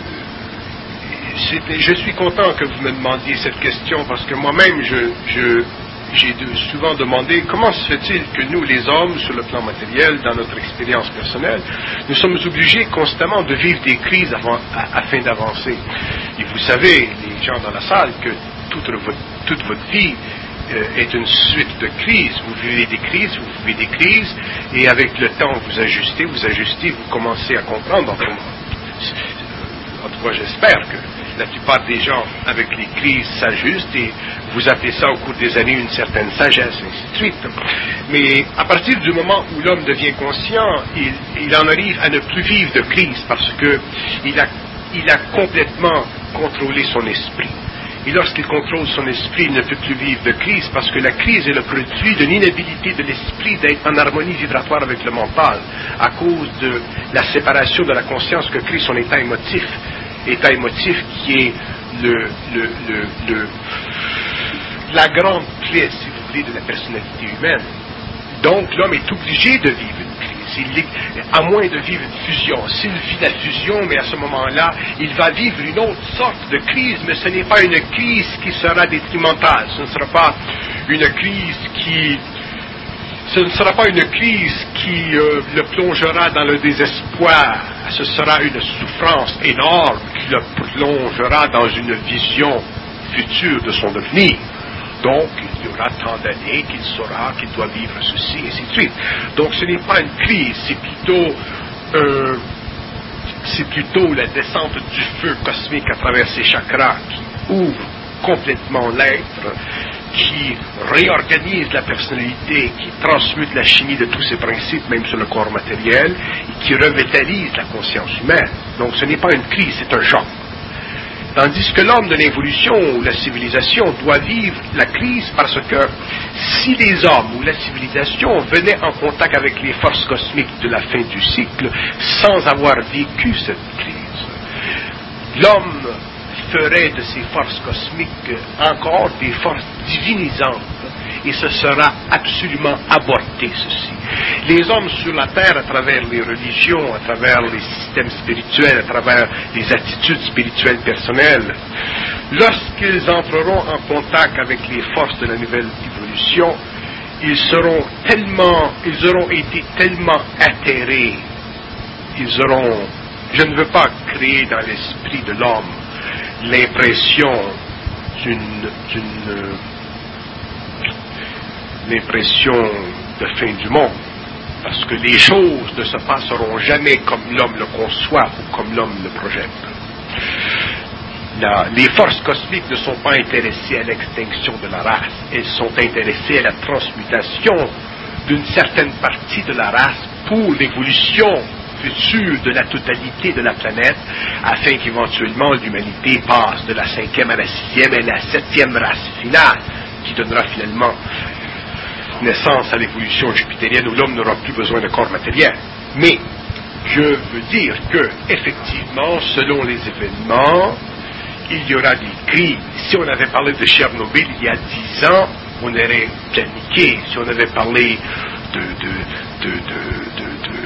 S1: je suis content que vous me demandiez cette question parce que moi-même je, je j'ai de, souvent demandé comment se fait-il que nous, les hommes, sur le plan matériel, dans notre expérience personnelle, nous sommes obligés constamment de vivre des crises avant, à, afin d'avancer. Et vous savez, les gens dans la salle, que toute votre, toute votre vie euh, est une suite de crises. Vous vivez des crises, vous vivez des crises, et avec le temps, vous ajustez, vous ajustez, vous commencez à comprendre. En tout cas, j'espère que la plupart des gens, avec les crises, s'ajustent et vous appelez ça au cours des années une certaine sagesse, et ainsi de suite. Mais à partir du moment où l'homme devient conscient, il, il en arrive à ne plus vivre de crise parce qu'il a, il a complètement contrôlé son esprit. Et lorsqu'il contrôle son esprit, il ne peut plus vivre de crise parce que la crise est le produit de l'inhabilité de l'esprit d'être en harmonie vibratoire avec le mental à cause de la séparation de la conscience que crée son état émotif. État émotif qui est le, le, le, le, la grande clé, si vous voulez, de la personnalité humaine. Donc, l'homme est obligé de vivre une crise, il est, à moins de vivre une fusion. S'il vit la fusion, mais à ce moment-là, il va vivre une autre sorte de crise, mais ce n'est pas une crise qui sera détrimentale, ce ne sera pas une crise qui... Ce ne sera pas une crise qui euh, le plongera dans le désespoir. Ce sera une souffrance énorme qui le plongera dans une vision future de son devenir. Donc, il y aura tant d'années qu'il saura qu'il doit vivre ceci, et ainsi de suite. Donc, ce n'est pas une crise, c'est plutôt, euh, c'est plutôt la descente du feu cosmique à travers ces chakras qui ouvre complètement l'être, qui réorganise la personnalité, qui transmute la chimie de tous ses principes, même sur le corps matériel, et qui revitalise la conscience humaine. Donc ce n'est pas une crise, c'est un choc. Tandis que l'homme de l'évolution ou la civilisation doit vivre la crise parce que si les hommes ou la civilisation venaient en contact avec les forces cosmiques de la fin du cycle sans avoir vécu cette crise, l'homme ferait de ces forces cosmiques encore des forces divinisantes et ce sera absolument aborté ceci. Les hommes sur la terre, à travers les religions, à travers les systèmes spirituels, à travers les attitudes spirituelles personnelles, lorsqu'ils entreront en contact avec les forces de la nouvelle évolution, ils seront tellement, ils auront été tellement atterrés, ils auront, je ne veux pas créer dans l'esprit de l'homme l'impression d'une, d'une l'impression de fin du monde, parce que les choses ne se passeront jamais comme l'homme le conçoit ou comme l'homme le projette. La, les forces cosmiques ne sont pas intéressées à l'extinction de la race, elles sont intéressées à la transmutation d'une certaine partie de la race pour l'évolution future de la totalité de la planète, afin qu'éventuellement l'humanité passe de la cinquième à la sixième et la septième race finale, qui donnera finalement naissance à l'évolution jupitérienne où l'homme n'aura plus besoin de corps matériel. Mais je veux dire que, effectivement, selon les événements, il y aura des crises. Si on avait parlé de Tchernobyl il y a dix ans, on aurait paniqué. Si on avait parlé de, de, de, de, de, de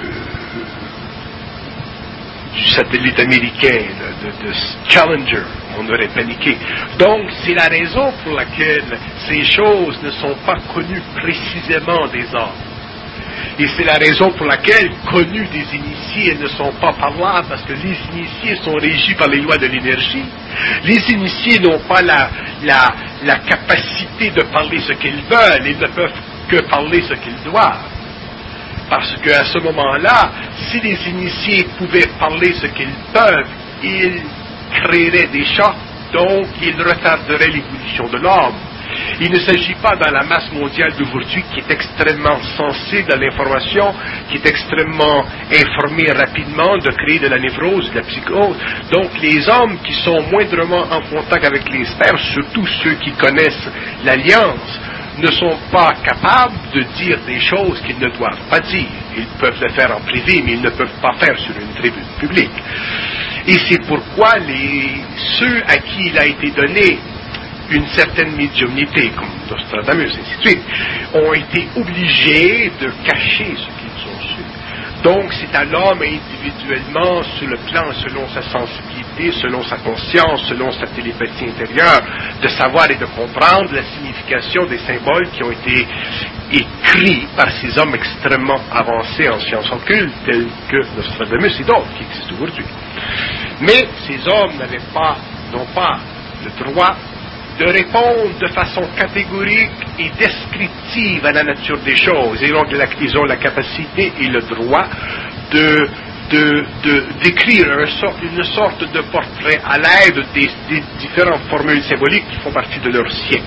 S1: du satellite américain, de, de Challenger, on aurait paniqué. Donc, c'est la raison pour laquelle ces choses ne sont pas connues précisément des hommes. Et c'est la raison pour laquelle, connues des initiés, elles ne sont pas parlables, parce que les initiés sont régis par les lois de l'énergie. Les initiés n'ont pas la, la, la capacité de parler ce qu'ils veulent, ils ne peuvent que parler ce qu'ils doivent. Parce qu'à ce moment-là, si les initiés pouvaient parler ce qu'ils peuvent, ils créeraient des chocs, donc ils retarderaient l'évolution de l'homme. Il ne s'agit pas dans la masse mondiale d'aujourd'hui qui est extrêmement sensible à l'information, qui est extrêmement informée rapidement, de créer de la névrose, de la psychose. Donc les hommes qui sont moindrement en contact avec les sphères, surtout ceux qui connaissent l'alliance, ne sont pas capables de dire des choses qu'ils ne doivent pas dire. Ils peuvent le faire en privé, mais ils ne peuvent pas faire sur une tribune publique. Et c'est pourquoi les, ceux à qui il a été donné une certaine médiumnité, comme Nostradamus, et ainsi de suite, ont été obligés de cacher ce qu'ils ont su. Donc, c'est à l'homme individuellement, sur le plan, selon sa sensibilité, selon sa conscience, selon sa télépathie intérieure, de savoir et de comprendre la signification des symboles qui ont été écrits par ces hommes extrêmement avancés en sciences occultes, tels que Nostradamus et d'autres qui existent aujourd'hui. Mais ces hommes n'avaient pas, n'ont pas le droit de répondre de façon catégorique et descriptive à la nature des choses. Et donc, ils ont la capacité et le droit de, de, de, d'écrire une, une sorte de portrait à l'aide des, des différentes formules symboliques qui font partie de leur siècle.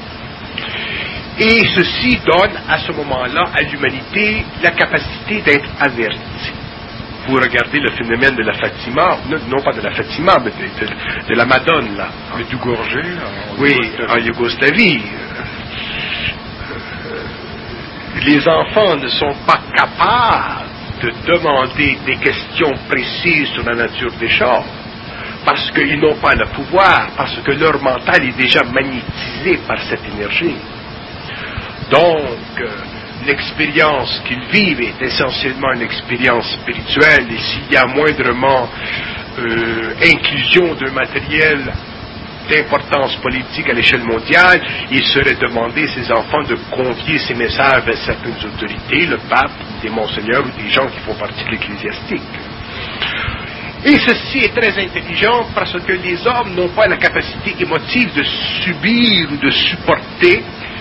S1: Et ceci donne à ce moment-là à l'humanité la capacité d'être avertie. Vous regardez le phénomène de la Fatima, non, non pas de la Fatima, mais de, de, de la Madone, là.
S2: Le Dugorgé, en
S1: oui,
S2: Yougoslavie.
S1: en Yougoslavie. Les enfants ne sont pas capables de demander des questions précises sur la nature des choses, parce qu'ils n'ont pas le pouvoir, parce que leur mental est déjà magnétisé par cette énergie. Donc, l'expérience qu'ils vivent est essentiellement une expérience spirituelle, et s'il y a moindrement euh, inclusion d'un matériel d'importance politique à l'échelle mondiale, il serait demandé à ces enfants de confier ces messages à certaines autorités, le pape, des monseigneurs ou des gens qui font partie de l'ecclésiastique. Et ceci est très intelligent parce que les hommes n'ont pas la capacité émotive de subir ou de supporter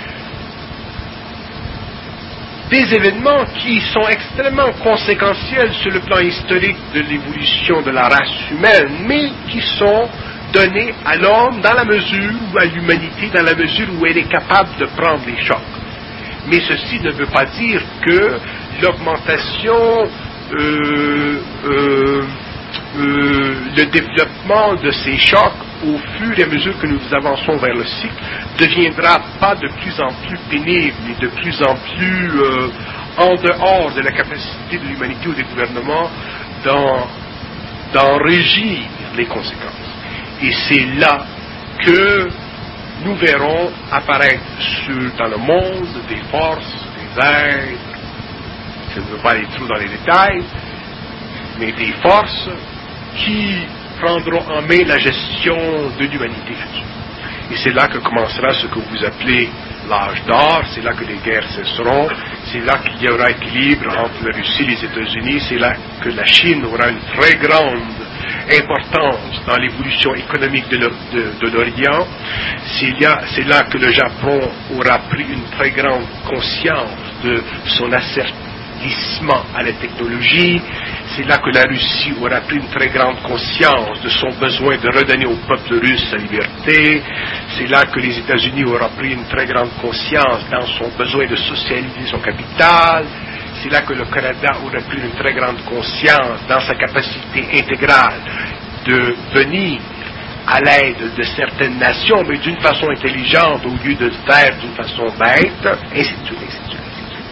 S1: des événements qui sont extrêmement conséquentiels sur le plan historique de l'évolution de la race humaine, mais qui sont donnés à l'homme dans la mesure, ou à l'humanité dans la mesure où elle est capable de prendre des chocs. Mais ceci ne veut pas dire que l'augmentation, euh, euh, euh, le développement de ces chocs au fur et à mesure que nous avançons vers le cycle, deviendra pas de plus en plus pénible et de plus en plus euh, en dehors de la capacité de l'humanité ou des gouvernements d'en, d'en régir les conséquences. Et c'est là que nous verrons apparaître sur, dans le monde des forces, des êtres, je ne veux pas aller trop dans les détails, mais des forces qui prendront en main la gestion de l'humanité future. Et c'est là que commencera ce que vous appelez l'âge d'or, c'est là que les guerres cesseront, c'est là qu'il y aura équilibre entre la Russie et les États-Unis, c'est là que la Chine aura une très grande importance dans l'évolution économique de, de, de l'Orient, c'est là, c'est là que le Japon aura pris une très grande conscience de son asservissement à la technologie, c'est là que la Russie aura pris une très grande conscience de son besoin de redonner au peuple russe sa liberté, c'est là que les États-Unis auront pris une très grande conscience dans son besoin de socialiser son capital, c'est là que le Canada aura pris une très grande conscience dans sa capacité intégrale de venir à l'aide de certaines nations, mais d'une façon intelligente au lieu de le faire d'une façon bête, ainsi de suite, ainsi de suite.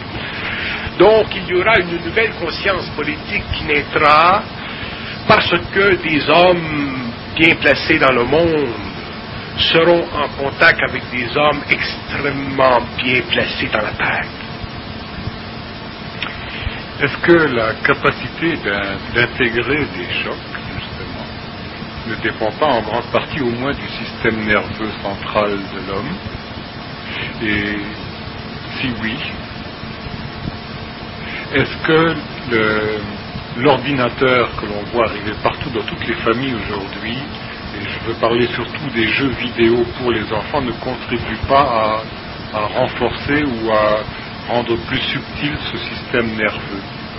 S1: Donc, il y aura une nouvelle conscience politique qui naîtra parce que des hommes bien placés dans le monde seront en contact avec des hommes extrêmement bien placés dans la Terre.
S2: Est-ce que la capacité d'intégrer des chocs, justement, ne dépend pas en grande partie au moins du système nerveux central de l'homme? Et si oui, est-ce que le, l'ordinateur que l'on voit arriver partout dans toutes les familles aujourd'hui, et je veux parler surtout des jeux vidéo pour les enfants, ne contribue pas à, à renforcer ou à, rendre plus subtil ce système nerveux.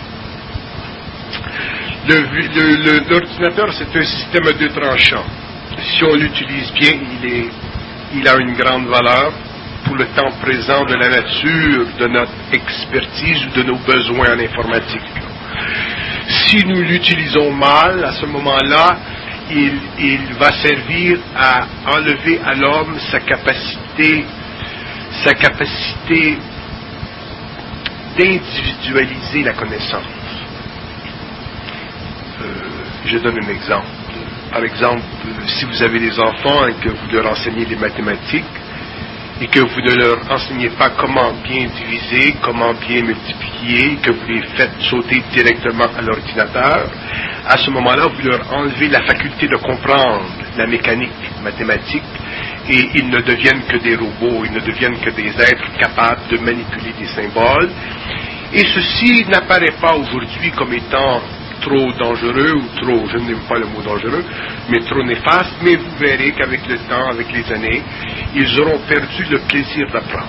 S2: Le, le, le, l'ordinateur, c'est un système à deux tranchants. Si on l'utilise bien, il, est, il a une grande valeur pour le temps présent de la nature, de notre expertise ou de nos besoins en informatique. Si nous l'utilisons mal, à ce moment-là, il, il va servir à enlever à l'homme sa capacité, sa capacité d'individualiser la connaissance. Euh, je donne un exemple. Par exemple, si vous avez des enfants et que vous leur enseignez les mathématiques, et que vous ne leur enseignez pas comment bien diviser, comment bien multiplier, que vous les faites sauter directement à l'ordinateur, à ce moment-là, vous leur enlevez la faculté de comprendre la mécanique mathématique et ils ne deviennent que des robots, ils ne deviennent que des êtres capables de manipuler des symboles. Et ceci n'apparaît pas aujourd'hui comme étant trop dangereux ou trop, je n'aime pas le mot dangereux, mais trop néfaste, mais vous verrez qu'avec le temps, avec les années, ils auront perdu le plaisir d'apprendre.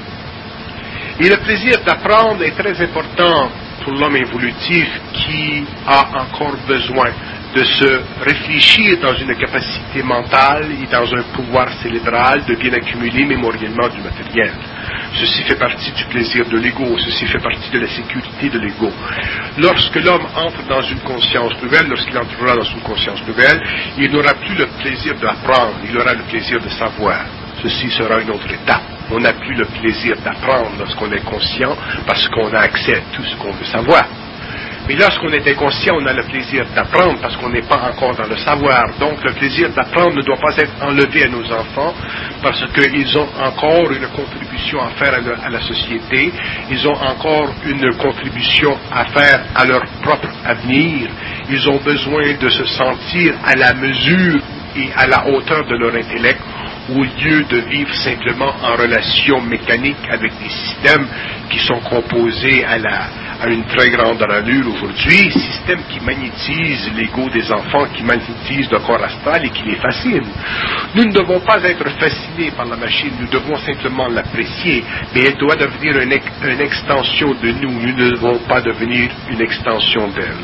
S2: Et le plaisir d'apprendre est très important pour l'homme évolutif qui a encore besoin de se réfléchir dans une capacité mentale et dans un pouvoir cérébral de bien accumuler mémoriellement du matériel. Ceci fait partie du plaisir de l'ego, ceci fait partie de la sécurité de l'ego. Lorsque l'homme entre dans une conscience nouvelle, lorsqu'il entrera dans une conscience nouvelle, il n'aura plus le plaisir d'apprendre, il aura le plaisir de savoir. Ceci sera une autre étape. On n'a plus le plaisir d'apprendre lorsqu'on est conscient parce qu'on a accès à tout ce qu'on veut savoir. Mais lorsqu'on est inconscient, on a le plaisir d'apprendre parce qu'on n'est pas encore dans le savoir. Donc le plaisir d'apprendre ne doit pas être enlevé à nos enfants parce qu'ils ont encore une contribution à faire à, le, à la société, ils ont encore une contribution à faire à leur propre avenir. Ils ont besoin de se sentir à la mesure et à la hauteur de leur intellect, au lieu de vivre simplement en relation mécanique avec des systèmes qui sont composés à, la, à une très grande allure aujourd'hui, systèmes qui magnétisent l'ego des enfants, qui magnétisent le corps astral et qui les fascinent. Nous ne devons pas être fascinés par la machine, nous devons simplement l'apprécier, mais elle doit devenir une, une extension de nous, nous ne devons pas devenir une extension d'elle.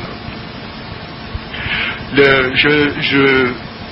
S2: Le, je... je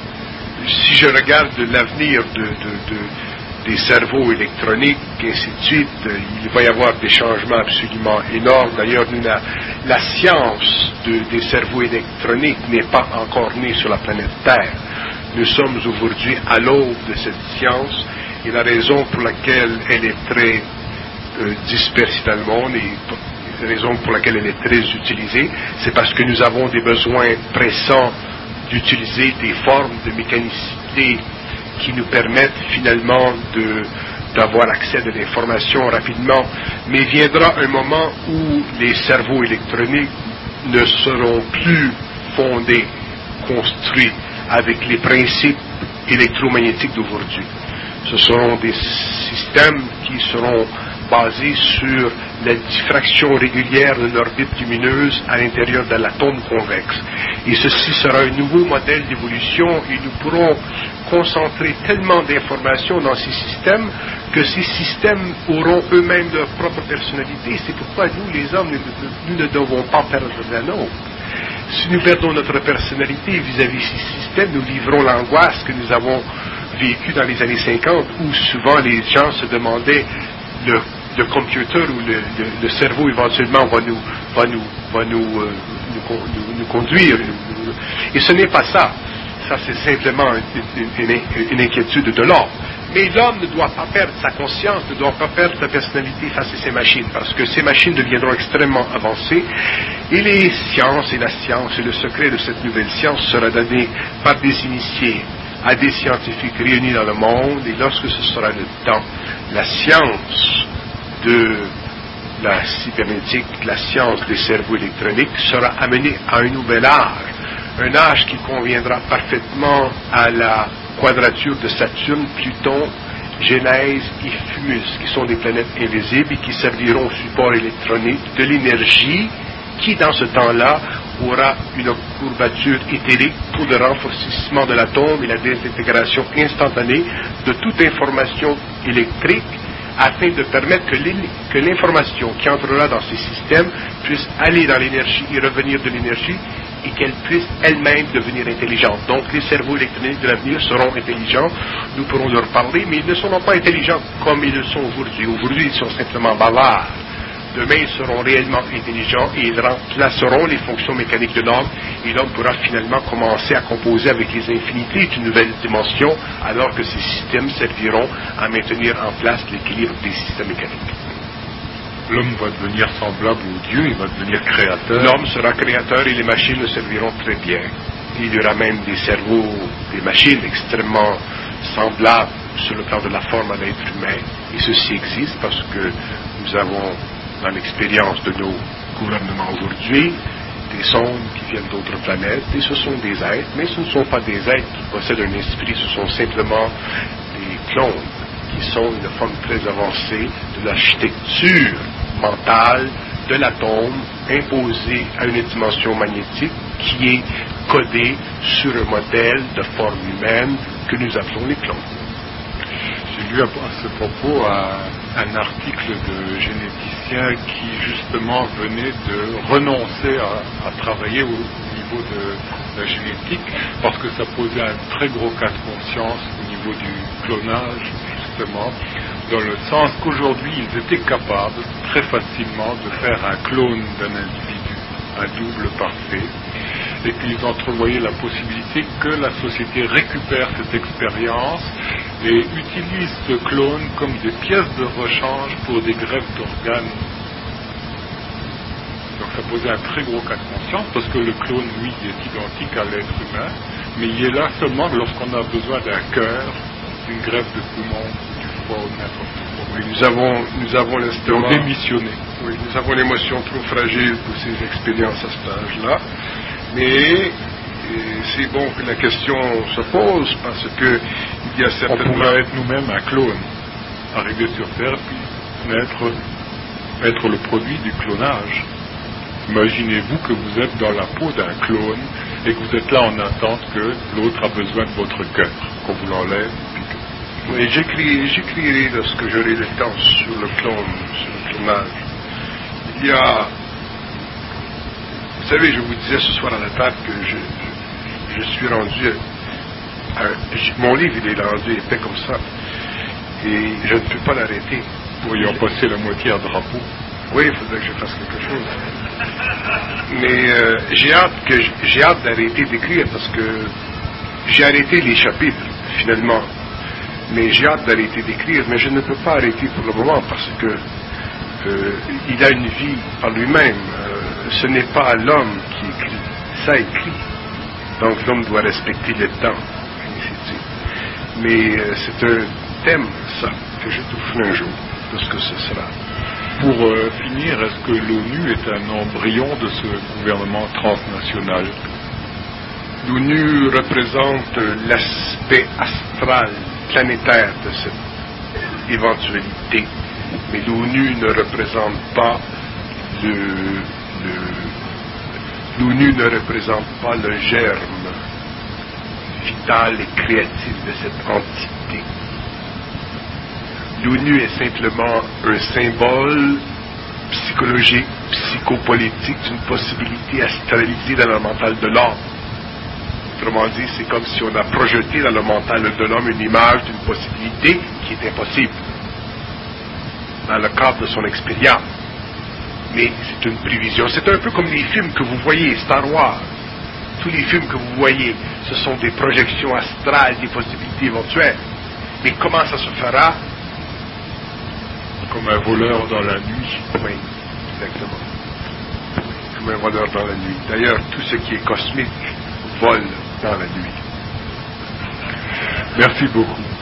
S2: Si je regarde l'avenir de, de, de, des cerveaux électroniques, et ainsi de suite, il va y avoir des changements absolument énormes. D'ailleurs, la, la science de, des cerveaux électroniques n'est pas encore née sur la planète Terre. Nous sommes aujourd'hui à l'aube de cette science, et la raison pour laquelle elle est très euh, dispersée dans le monde, et la raison pour laquelle elle est très utilisée, c'est parce que nous avons des besoins pressants d'utiliser des formes de mécanicité qui nous permettent finalement de, d'avoir accès à de l'information rapidement. Mais viendra un moment où les cerveaux électroniques ne seront plus fondés, construits avec les principes électromagnétiques d'aujourd'hui. Ce seront des systèmes qui seront basés sur la diffraction régulière de l'orbite lumineuse à l'intérieur de l'atome convexe. Et ceci sera un nouveau modèle d'évolution et nous pourrons concentrer tellement d'informations dans ces systèmes que ces systèmes auront eux-mêmes leur propre personnalité. C'est pourquoi nous, les hommes, nous, nous ne devons pas perdre la nôtre. Si nous perdons notre personnalité vis-à-vis de ces systèmes, nous vivrons l'angoisse que nous avons vécue dans les années cinquante, où souvent les gens se demandaient le, le computer ou le, le, le cerveau éventuellement va nous, va nous, va nous, euh, nous, nous, nous conduire. Et ce n'est pas ça. Ça, c'est simplement une, une, une inquiétude de l'homme. Mais l'homme ne doit pas perdre sa conscience, ne doit pas perdre sa personnalité face à ces machines, parce que ces machines deviendront extrêmement avancées, et les sciences et la science et le secret de cette nouvelle science sera donné par des initiés à des scientifiques réunis dans le monde, et lorsque ce sera le temps, la science de la cybernétique, la science des cerveaux électroniques sera amenée à un nouvel âge, un âge qui conviendra parfaitement à la quadrature de Saturne, Pluton, Genèse et Phobos, qui sont des planètes invisibles et qui serviront au support électronique de l'énergie qui, dans ce temps-là, aura une courbature éthérique pour le renforcement de l'atome et la désintégration instantanée de toute information électrique
S1: afin de permettre que, que l'information qui entrera dans ces systèmes puisse aller dans l'énergie et revenir de l'énergie et qu'elle puisse elle-même devenir intelligente. Donc les cerveaux électroniques de l'avenir seront intelligents, nous pourrons leur parler, mais ils ne seront pas intelligents comme ils le sont aujourd'hui. Aujourd'hui, ils sont simplement bavards. Demain, ils seront réellement intelligents et ils remplaceront les fonctions mécaniques de l'homme et l'homme pourra finalement commencer à composer avec les infinités d'une nouvelle dimension alors que ces systèmes serviront à maintenir en place l'équilibre des systèmes mécaniques.
S2: L'homme va devenir semblable au Dieu, il va devenir créateur.
S1: L'homme sera créateur et les machines le serviront très bien. Il y aura même des cerveaux, des machines extrêmement semblables sur le plan de la forme à l'être humain. Et ceci existe parce que nous avons dans l'expérience de nos gouvernements aujourd'hui, des sondes qui viennent d'autres planètes, et ce sont des êtres, mais ce ne sont pas des êtres qui possèdent un esprit, ce sont simplement des clones, qui sont une forme très avancée de l'architecture mentale de l'atome, imposée à une dimension magnétique qui est codée sur un modèle de forme humaine que nous appelons les clones.
S2: J'ai lu à ce propos un, un article de généticien qui justement venait de renoncer à, à travailler au, au niveau de la génétique parce que ça posait un très gros cas de conscience au niveau du clonage, justement, dans le sens qu'aujourd'hui ils étaient capables très facilement de faire un clone d'un individu, un double parfait, et puis ils entrevoyaient la possibilité que la société récupère cette expérience et utilise ce clone comme des pièces de rechange pour des greffes d'organes. Donc ça posait un très gros cas de conscience parce que le clone, lui, est identique à l'être humain, mais il est là seulement lorsqu'on a besoin d'un cœur, d'une greffe de poumon, du foie ou n'importe quoi.
S1: Oui, nous avons, nous avons l'instinct
S2: démissionné.
S1: Oui, nous avons l'émotion trop fragile pour ces expériences à cet âge-là. Mais c'est bon que la question se pose parce que il y a certainement...
S2: On pourrait être nous-mêmes un clone, arriver sur Terre puis être, être le produit du clonage. Imaginez-vous que vous êtes dans la peau d'un clone et que vous êtes là en attente que l'autre a besoin de votre cœur, qu'on vous l'enlève. Que...
S1: Oui, j'écris, j'écrirai lorsque j'aurai le temps sur le clone, sur le clonage. Il y a... Vous savez, je vous disais ce soir à la table que je, je, je suis rendu... À, mon livre, il est rendu épais comme ça. Et je ne peux pas l'arrêter.
S2: Pour y en passer la moitié à drapeau.
S1: Oui, il faudrait que je fasse quelque chose. Mais euh, j'ai hâte, que, j'ai hâte d'arrêter d'écrire parce que j'ai arrêté les chapitres, finalement. Mais j'ai hâte d'arrêter d'écrire, mais je ne peux pas arrêter pour le moment parce que euh, il a une vie par lui-même. Euh, ce n'est pas l'homme qui écrit, ça écrit. Donc l'homme doit respecter le temps. Mais euh, c'est un thème, ça, que je toucherai un jour, de ce que ce sera.
S2: Pour euh, finir, est-ce que l'ONU est un embryon de ce gouvernement transnational?
S1: L'ONU représente l'aspect astral, planétaire de cette éventualité. Mais l'ONU ne représente pas le, le l'ONU ne représente pas le germe vital et créatif de cette entité. L'ONU est simplement un symbole psychologique, psychopolitique d'une possibilité astralisée dans le mental de l'homme. Autrement dit, c'est comme si on a projeté dans le mental de l'homme une image d'une possibilité qui est impossible dans le cadre de son expérience. Mais c'est une prévision. C'est un peu comme les films que vous voyez, Star Wars. Tous les films que vous voyez, ce sont des projections astrales, des possibilités éventuelles. Mais comment ça se fera?
S2: Comme un voleur dans la nuit.
S1: Oui, exactement. Comme un voleur dans la nuit. D'ailleurs, tout ce qui est cosmique vole dans la nuit.
S2: Merci beaucoup.